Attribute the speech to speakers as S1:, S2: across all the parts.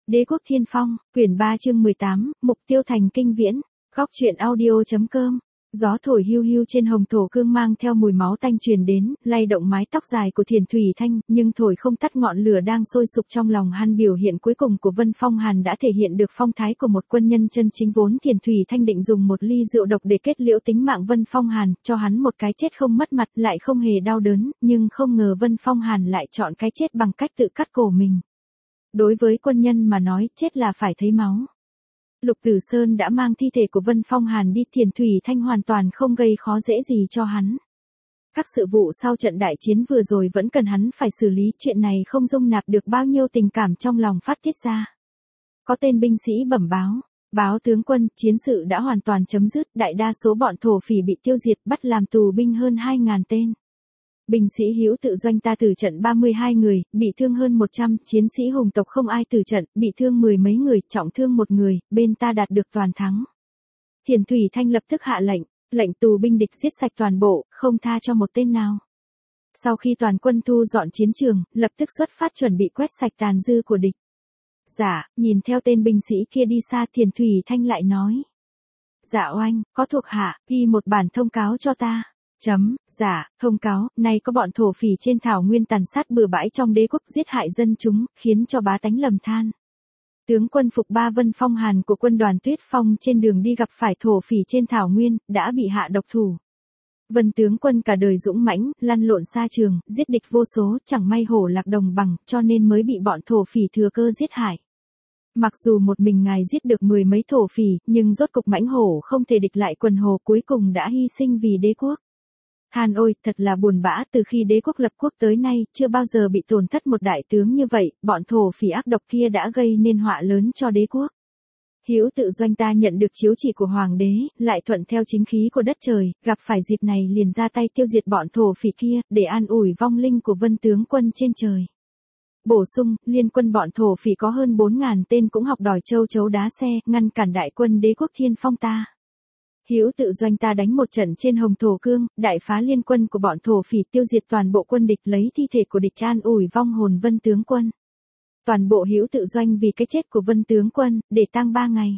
S1: Đế quốc Thiên Phong, quyển 3 chương 18, mục tiêu thành kinh viễn. Góc truyện audio.com. Gió thổi hiu hiu trên hồng thổ cương mang theo mùi máu tanh truyền đến, lay động mái tóc dài của Thiền Thủy Thanh, nhưng thổi không tắt ngọn lửa đang sôi sục trong lòng hắn. Biểu hiện cuối cùng của Vân Phong Hàn đã thể hiện được phong thái của một quân nhân chân chính. Vốn Thiền Thủy Thanh định dùng một ly rượu độc để kết liễu tính mạng Vân Phong Hàn, cho hắn một cái chết không mất mặt, lại không hề đau đớn, nhưng không ngờ Vân Phong Hàn lại chọn cái chết bằng cách tự cắt cổ mình. Đối với quân nhân mà nói, chết là phải thấy máu. Lục Tử Sơn đã mang thi thể của Vân Phong Hàn đi, Thiền Thủy Thanh hoàn toàn không gây khó dễ gì cho hắn. Các sự vụ sau trận đại chiến vừa rồi vẫn cần hắn phải xử lý, chuyện này không dung nạp được bao nhiêu tình cảm trong lòng phát tiết ra. Có tên binh sĩ bẩm báo, báo tướng quân, chiến sự đã hoàn toàn chấm dứt, đại đa số bọn thổ phỉ bị tiêu diệt, bắt làm tù binh hơn 2.000 tên. Binh sĩ Hữu Tự Doanh ta tử trận 32 người, bị thương hơn 100, chiến sĩ hùng tộc không ai tử trận, bị thương mười mấy người, trọng thương một người, bên ta đạt được toàn thắng. Thiền Thủy Thanh lập tức hạ lệnh tù binh địch giết sạch toàn bộ, không tha cho một tên nào. Sau khi toàn quân thu dọn chiến trường, lập tức xuất phát chuẩn bị quét sạch tàn dư của địch. Dạ, nhìn theo tên binh sĩ kia đi xa, Thiền Thủy Thanh lại nói. Dạ oanh, có thuộc hạ, ghi một bản thông cáo cho ta. Dạ, thông cáo, nay có bọn thổ phỉ trên thảo nguyên tàn sát bừa bãi trong đế quốc, giết hại dân chúng, khiến cho bá tánh lầm than. Tướng quân Phục Ba Vân Phong Hàn của quân đoàn Tuyết Phong trên đường đi gặp phải thổ phỉ trên thảo nguyên, đã bị hạ độc thủ. Vân tướng quân cả đời dũng mãnh, lăn lộn xa trường, giết địch vô số, chẳng may hổ lạc đồng bằng, cho nên mới bị bọn thổ phỉ thừa cơ giết hại. Mặc dù một mình ngài giết được mười mấy thổ phỉ, nhưng rốt cục mãnh hổ không thể địch lại quần hổ, cuối cùng đã hy sinh vì đế quốc. Than ôi, thật là buồn bã, từ khi đế quốc lập quốc tới nay, chưa bao giờ bị tổn thất một đại tướng như vậy, bọn thổ phỉ ác độc kia đã gây nên họa lớn cho đế quốc. Hữu Tự Doanh ta nhận được chiếu chỉ của hoàng đế, lại thuận theo chính khí của đất trời, gặp phải dịp này liền ra tay tiêu diệt bọn thổ phỉ kia, để an ủi vong linh của Vân tướng quân trên trời. Bổ sung, liên quân bọn thổ phỉ có hơn 4.000 tên cũng học đòi châu chấu đá xe, ngăn cản đại quân đế quốc Thiên Phong ta. Hữu Tự Doanh ta đánh một trận trên hồng thổ cương, đại phá liên quân của bọn thổ phỉ, tiêu diệt toàn bộ quân địch, lấy thi thể của địch an ủi vong hồn Vân tướng quân. Toàn bộ Hữu Tự Doanh vì cái chết của Vân tướng quân, để tang 3 ngày.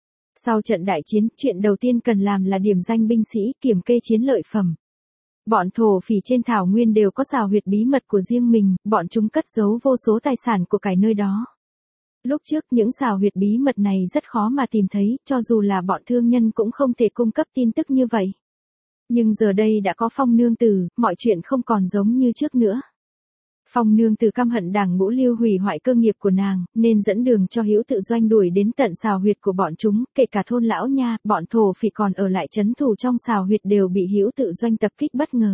S1: Sau trận đại chiến, chuyện đầu tiên cần làm là điểm danh binh sĩ, kiểm kê chiến lợi phẩm. Bọn thổ phỉ trên thảo nguyên đều có xào huyệt bí mật của riêng mình, bọn chúng cất giấu vô số tài sản của cải nơi đó. Lúc trước những xào huyệt bí mật này rất khó mà tìm thấy, cho dù là bọn thương nhân cũng không thể cung cấp tin tức như vậy. Nhưng giờ đây đã có Phong nương tử, mọi chuyện không còn giống như trước nữa. Phong nương tử căm hận Đảng Ngũ Lưu hủy hoại cơ nghiệp của nàng, nên dẫn đường cho Hữu Tự Doanh đuổi đến tận xào huyệt của bọn chúng, kể cả thôn lão nha, bọn thổ phỉ còn ở lại trấn thủ trong xào huyệt đều bị Hữu Tự Doanh tập kích bất ngờ.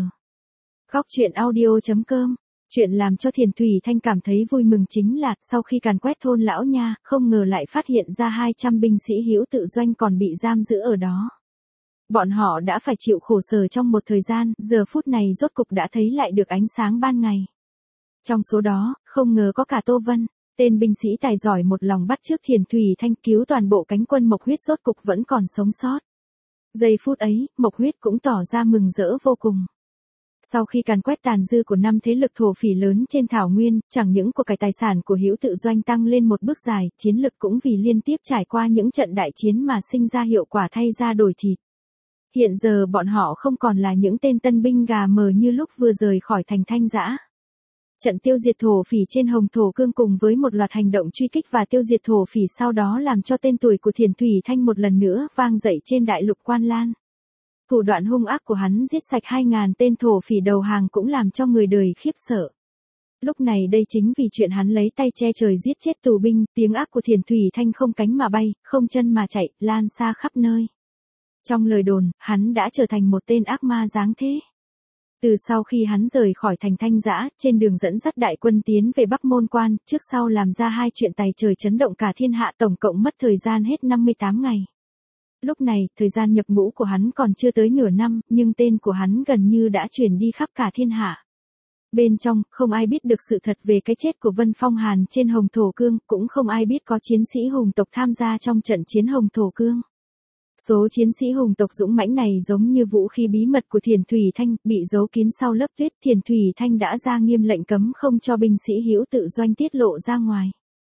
S1: Góc truyện audio.com. Chuyện làm cho Thiền Thủy Thanh cảm thấy vui mừng chính là, sau khi càn quét thôn lão nha, không ngờ lại phát hiện ra 200 binh sĩ Hữu Tự Doanh còn bị giam giữ ở đó. Bọn họ đã phải chịu khổ sở trong một thời gian, giờ phút này rốt cục đã thấy lại được ánh sáng ban ngày. Trong số đó, không ngờ có cả Tô Vân, tên binh sĩ tài giỏi một lòng bắt chước Thiền Thủy Thanh, cứu toàn bộ cánh quân Mộc Huyết, rốt cục vẫn còn sống sót. Giây phút ấy, Mộc Huyết cũng tỏ ra mừng rỡ vô cùng. Sau khi càn quét tàn dư của 5 thế lực thổ phỉ lớn trên thảo nguyên, chẳng những của cải tài sản của Hữu Tự Doanh tăng lên một bước dài, chiến lực cũng vì liên tiếp trải qua những trận đại chiến mà sinh ra hiệu quả thay da đổi thịt. Hiện giờ bọn họ không còn là những tên tân binh gà mờ như lúc vừa rời khỏi thành Thanh Giã. Trận tiêu diệt thổ phỉ trên hồng thổ cương cùng với một loạt hành động truy kích và tiêu diệt thổ phỉ sau đó làm cho tên tuổi của Thiền Thủy Thanh một lần nữa vang dậy trên đại lục Quan Lan. Thủ đoạn hung ác của hắn giết sạch 2.000 tên thổ phỉ đầu hàng cũng làm cho người đời khiếp sợ. Lúc này đây chính vì chuyện hắn lấy tay che trời giết chết tù binh, tiếng ác của Thiền Thủy Thanh không cánh mà bay, không chân mà chạy, lan xa khắp nơi. Trong lời đồn, hắn đã trở thành một tên ác ma giáng thế. Từ sau khi hắn rời khỏi thành Thanh Giã, trên đường dẫn dắt đại quân tiến về Bắc Môn Quan, trước sau làm ra 2 chuyện tài trời chấn động cả thiên hạ, tổng cộng mất thời gian hết 58 ngày. Lúc này, thời gian nhập ngũ của hắn còn chưa tới nửa năm, nhưng tên của hắn gần như đã truyền đi khắp cả thiên hạ. Bên trong, không ai biết được sự thật về cái chết của Vân Phong Hàn trên hồng thổ cương, cũng không ai biết có chiến sĩ hùng tộc tham gia trong trận chiến hồng thổ cương. Số chiến sĩ hùng tộc dũng mãnh này giống như vũ khí bí mật của Thiền Thủy Thanh, bị giấu kín sau lớp tuyết. Thiền Thủy Thanh đã ra nghiêm lệnh cấm không cho binh sĩ Hữu Tự Doanh tiết lộ ra ngoài.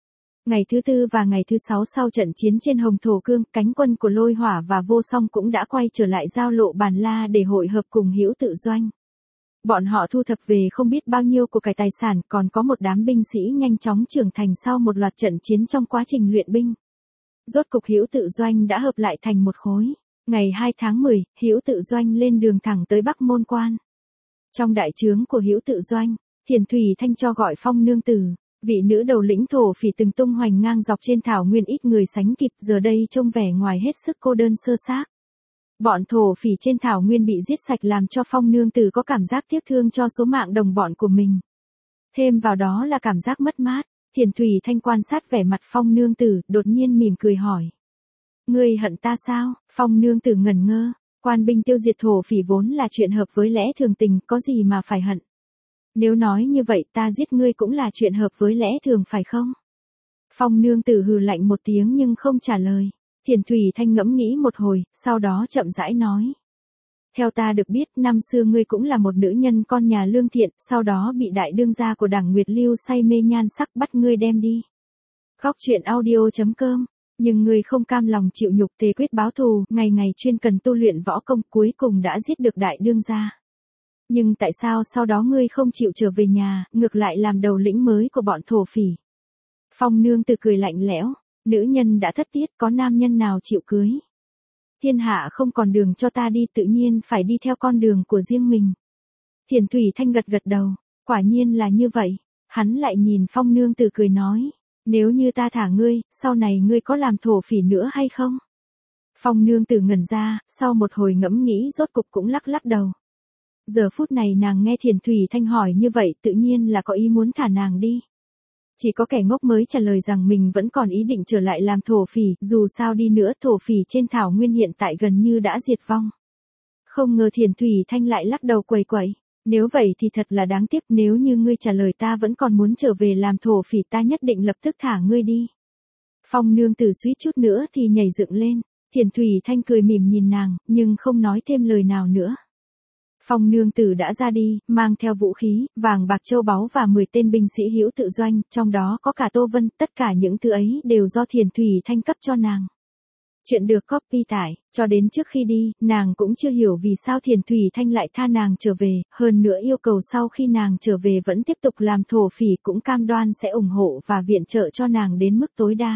S1: Ngày thứ tư và ngày thứ sáu sau trận chiến trên Hồng Thổ Cương, cánh quân của Lôi Hỏa và Vô Song cũng đã quay trở lại giao lộ Bàn La để hội hợp cùng Hữu Tự Doanh. Bọn họ thu thập về không biết bao nhiêu của cải tài sản, còn có một đám binh sĩ nhanh chóng trưởng thành sau một loạt trận chiến trong quá trình luyện binh. Rốt cục Hữu Tự Doanh đã hợp lại thành một khối. Ngày 2 tháng 10, Hữu Tự Doanh lên đường thẳng tới Bắc Môn Quan. Trong đại trướng của Hữu Tự Doanh, Thiền Thủy Thanh cho gọi Phong Nương Tử, vị nữ đầu lĩnh thổ phỉ từng tung hoành ngang dọc trên thảo nguyên ít người sánh kịp, giờ đây trông vẻ ngoài hết sức cô đơn sơ xác. Bọn thổ phỉ trên thảo nguyên bị giết sạch làm cho Phong Nương Tử có cảm giác tiếc thương cho số mạng đồng bọn của mình. Thêm vào đó là cảm giác mất mát, Thiền Thủy Thanh quan sát vẻ mặt Phong Nương Tử, đột nhiên mỉm cười hỏi. Ngươi hận ta sao? Phong Nương Tử ngẩn ngơ, quan binh tiêu diệt thổ phỉ vốn là chuyện hợp với lẽ thường tình, có gì mà phải hận. Nếu nói như vậy ta giết ngươi cũng là chuyện hợp với lẽ thường phải không? Phong Nương Tử hừ lạnh một tiếng nhưng không trả lời. Thiền Thủy Thanh ngẫm nghĩ một hồi, sau đó chậm rãi nói. Theo ta được biết, năm xưa ngươi cũng là một nữ nhân con nhà lương thiện, sau đó bị đại đương gia của Đảng Nguyệt Lưu say mê nhan sắc bắt ngươi đem đi. Góc truyện audio.com. Nhưng ngươi không cam lòng chịu nhục, thề quyết báo thù, ngày ngày chuyên cần tu luyện võ công, cuối cùng đã giết được đại đương gia. Nhưng tại sao sau đó ngươi không chịu trở về nhà, ngược lại làm đầu lĩnh mới của bọn thổ phỉ? Phong Nương Tử cười lạnh lẽo, nữ nhân đã thất tiết, có nam nhân nào chịu cưới? Thiên hạ không còn đường cho ta đi, tự nhiên phải đi theo con đường của riêng mình. Thiền Thủy Thanh gật gật đầu, quả nhiên là như vậy. Hắn lại nhìn Phong Nương Tử cười nói, nếu như ta thả ngươi, sau này ngươi có làm thổ phỉ nữa hay không? Phong Nương Tử ngẩn ra, sau một hồi ngẫm nghĩ rốt cục cũng lắc lắc đầu. Giờ phút này nàng nghe Thiền Thủy Thanh hỏi như vậy tự nhiên là có ý muốn thả nàng đi. Chỉ có kẻ ngốc mới trả lời rằng mình vẫn còn ý định trở lại làm thổ phỉ, dù sao đi nữa thổ phỉ trên thảo nguyên hiện tại gần như đã diệt vong. Không ngờ Thiền Thủy Thanh lại lắc đầu quẩy quẩy. Nếu vậy thì thật là đáng tiếc, nếu như ngươi trả lời ta vẫn còn muốn trở về làm thổ phỉ ta nhất định lập tức thả ngươi đi. Phong Nương Tử suýt chút nữa thì nhảy dựng lên. Thiền Thủy Thanh cười mỉm nhìn nàng, nhưng không nói thêm lời nào nữa. Phong Nương Tử đã ra đi, mang theo vũ khí, vàng bạc châu báu và 10 tên binh sĩ Hữu Tự Doanh, trong đó có cả Tô Vân, tất cả những thứ ấy đều do Thiền Thủy Thanh cấp cho nàng. Chuyện được copy tải, cho đến trước khi đi, nàng cũng chưa hiểu vì sao Thiền Thủy Thanh lại tha nàng trở về, hơn nữa yêu cầu sau khi nàng trở về vẫn tiếp tục làm thổ phỉ, cũng cam đoan sẽ ủng hộ và viện trợ cho nàng đến mức tối đa.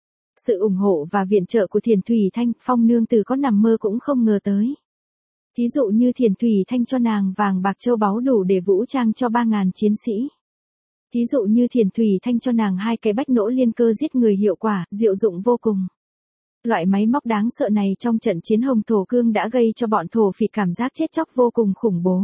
S1: Sự ủng hộ và viện trợ của Thiền Thủy Thanh, Phong Nương Tử có nằm mơ cũng không ngờ tới. Thí dụ như Thiền Thủy Thanh cho nàng vàng bạc châu báu đủ để vũ trang cho 3.000 chiến sĩ. Thí dụ như Thiền Thủy Thanh cho nàng 2 cái bách nỗ liên cơ giết người hiệu quả, diệu dụng vô cùng. Loại máy móc đáng sợ này trong trận chiến Hồng Thổ Cương đã gây cho bọn thổ phỉ cảm giác chết chóc vô cùng khủng bố.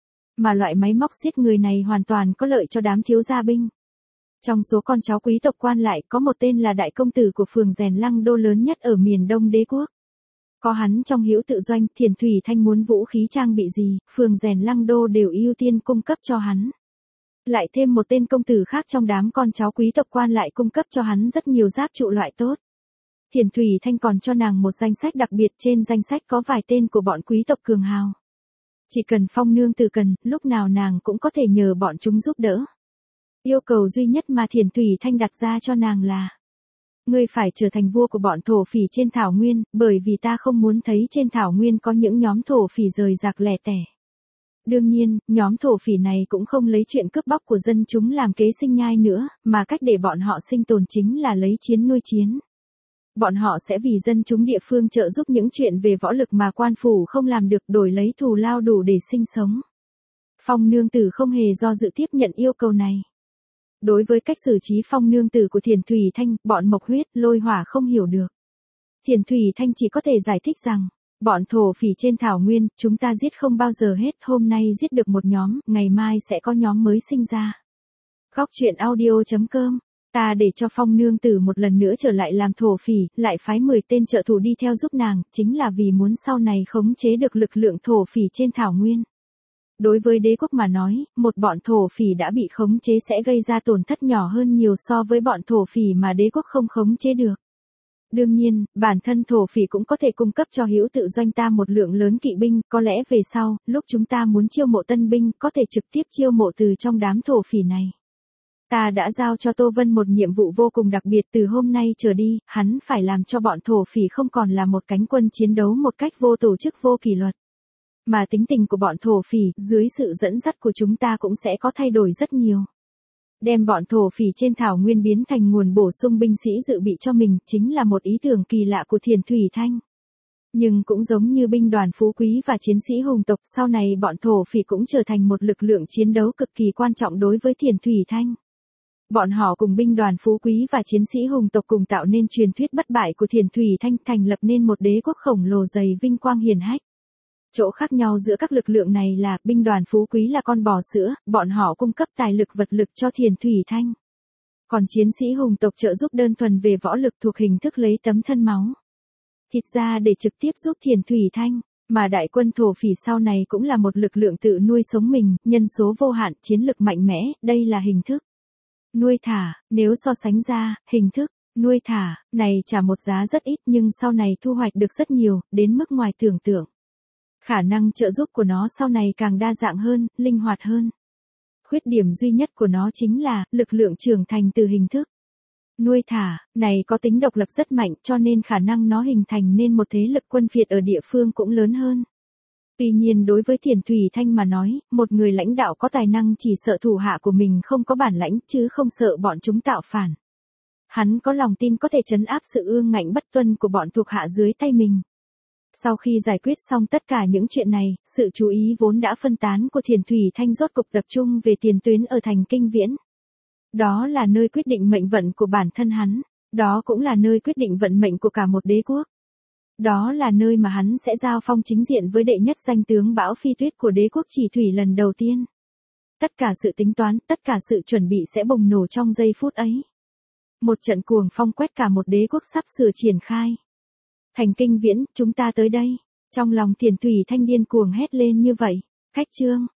S1: Mà loại máy móc giết người này hoàn toàn có lợi cho đám thiếu gia binh. Trong số con cháu quý tộc quan lại có một tên là đại công tử của phường Rèn Lăng Đô lớn nhất ở miền Đông đế quốc. Có hắn trong Hữu Tự Doanh, Thiền Thủy Thanh muốn vũ khí trang bị gì, phường Rèn Lăng Đô đều ưu tiên cung cấp cho hắn. Lại thêm một tên công tử khác trong đám con cháu quý tộc quan lại cung cấp cho hắn rất nhiều giáp trụ loại tốt. Thiền Thủy Thanh còn cho nàng một danh sách đặc biệt, trên danh sách có vài tên của bọn quý tộc cường hào. Chỉ cần Phong Nương Tử cần, lúc nào nàng cũng có thể nhờ bọn chúng giúp đỡ. Yêu cầu duy nhất mà Thiền Thủy Thanh đặt ra cho nàng là: ngươi phải trở thành vua của bọn thổ phỉ trên thảo nguyên, bởi vì ta không muốn thấy trên thảo nguyên có những nhóm thổ phỉ rời rạc lẻ tẻ. Đương nhiên, nhóm thổ phỉ này cũng không lấy chuyện cướp bóc của dân chúng làm kế sinh nhai nữa, mà cách để bọn họ sinh tồn chính là lấy chiến nuôi chiến. Bọn họ sẽ vì dân chúng địa phương trợ giúp những chuyện về võ lực mà quan phủ không làm được, đổi lấy thù lao đủ để sinh sống. Phong Nương Tử không hề do dự tiếp nhận yêu cầu này. Đối với cách xử trí Phong Nương Tử của Thiền Thủy Thanh, bọn Mộc Huyết, Lôi Hỏa không hiểu được. Thiền Thủy Thanh chỉ có thể giải thích rằng, bọn thổ phỉ trên thảo nguyên, chúng ta giết không bao giờ hết, hôm nay giết được một nhóm, ngày mai sẽ có nhóm mới sinh ra. Góc truyện audio.com. Ta để cho Phong Nương Tử một lần nữa trở lại làm thổ phỉ, lại phái 10 tên trợ thủ đi theo giúp nàng, chính là vì muốn sau này khống chế được lực lượng thổ phỉ trên thảo nguyên. Đối với đế quốc mà nói, một bọn thổ phỉ đã bị khống chế sẽ gây ra tổn thất nhỏ hơn nhiều so với bọn thổ phỉ mà đế quốc không khống chế được. Đương nhiên, bản thân thổ phỉ cũng có thể cung cấp cho Hữu Tự Doanh ta một lượng lớn kỵ binh, có lẽ về sau, lúc chúng ta muốn chiêu mộ tân binh, có thể trực tiếp chiêu mộ từ trong đám thổ phỉ này. Ta đã giao cho Tô Vân một nhiệm vụ vô cùng đặc biệt, từ hôm nay trở đi, hắn phải làm cho bọn thổ phỉ không còn là một cánh quân chiến đấu một cách vô tổ chức vô kỷ luật. Mà tính tình của bọn thổ phỉ, dưới sự dẫn dắt của chúng ta cũng sẽ có thay đổi rất nhiều. Đem bọn thổ phỉ trên thảo nguyên biến thành nguồn bổ sung binh sĩ dự bị cho mình, chính là một ý tưởng kỳ lạ của Thiền Thủy Thanh. Nhưng cũng giống như binh đoàn phú quý và chiến sĩ hùng tộc, sau này bọn thổ phỉ cũng trở thành một lực lượng chiến đấu cực kỳ quan trọng đối với Thiền Thủy Thanh. Bọn họ cùng binh đoàn phú quý và chiến sĩ hùng tộc cùng tạo nên truyền thuyết bất bại của Thiền Thủy Thanh, thành lập nên một đế quốc khổng lồ dày vinh quang hiển hách. Chỗ khác nhau giữa các lực lượng này là binh đoàn phú quý là con bò sữa, bọn họ cung cấp tài lực vật lực cho Thiền Thủy Thanh. Còn chiến sĩ hùng tộc trợ giúp đơn thuần về võ lực thuộc hình thức lấy tấm thân máu thịt ra để trực tiếp giúp Thiền Thủy Thanh, mà đại quân thổ phỉ sau này cũng là một lực lượng tự nuôi sống mình, nhân số vô hạn, chiến lực mạnh mẽ, đây là hình thức nuôi thả, nếu so sánh ra, hình thức nuôi thả này trả một giá rất ít nhưng sau này thu hoạch được rất nhiều, đến mức ngoài tưởng tượng. Khả năng trợ giúp của nó sau này càng đa dạng hơn, linh hoạt hơn. Khuyết điểm duy nhất của nó chính là lực lượng trưởng thành từ hình thức nuôi thả này có tính độc lập rất mạnh, cho nên khả năng nó hình thành nên một thế lực quân phiệt ở địa phương cũng lớn hơn. Tuy nhiên đối với Thiền Thủy Thanh mà nói, một người lãnh đạo có tài năng chỉ sợ thủ hạ của mình không có bản lãnh chứ không sợ bọn chúng tạo phản. Hắn có lòng tin có thể trấn áp sự ương ngạnh bất tuân của bọn thuộc hạ dưới tay mình. Sau khi giải quyết xong tất cả những chuyện này, sự chú ý vốn đã phân tán của Thiền Thủy Thanh rốt cục tập trung về tiền tuyến ở thành Kinh Viễn. Đó là nơi quyết định mệnh vận của bản thân hắn, đó cũng là nơi quyết định vận mệnh của cả một đế quốc. Đó là nơi mà hắn sẽ giao phong chính diện với đệ nhất danh tướng Bão Phi Tuyết của đế quốc Chỉ Thủy lần đầu tiên. Tất cả sự tính toán, tất cả sự chuẩn bị sẽ bùng nổ trong giây phút ấy. Một trận cuồng phong quét cả một đế quốc sắp sửa triển khai. Thành Kinh Viễn, chúng ta tới đây. Trong lòng Thiền Thủy Thanh điên cuồng hét lên như vậy. Khách trương,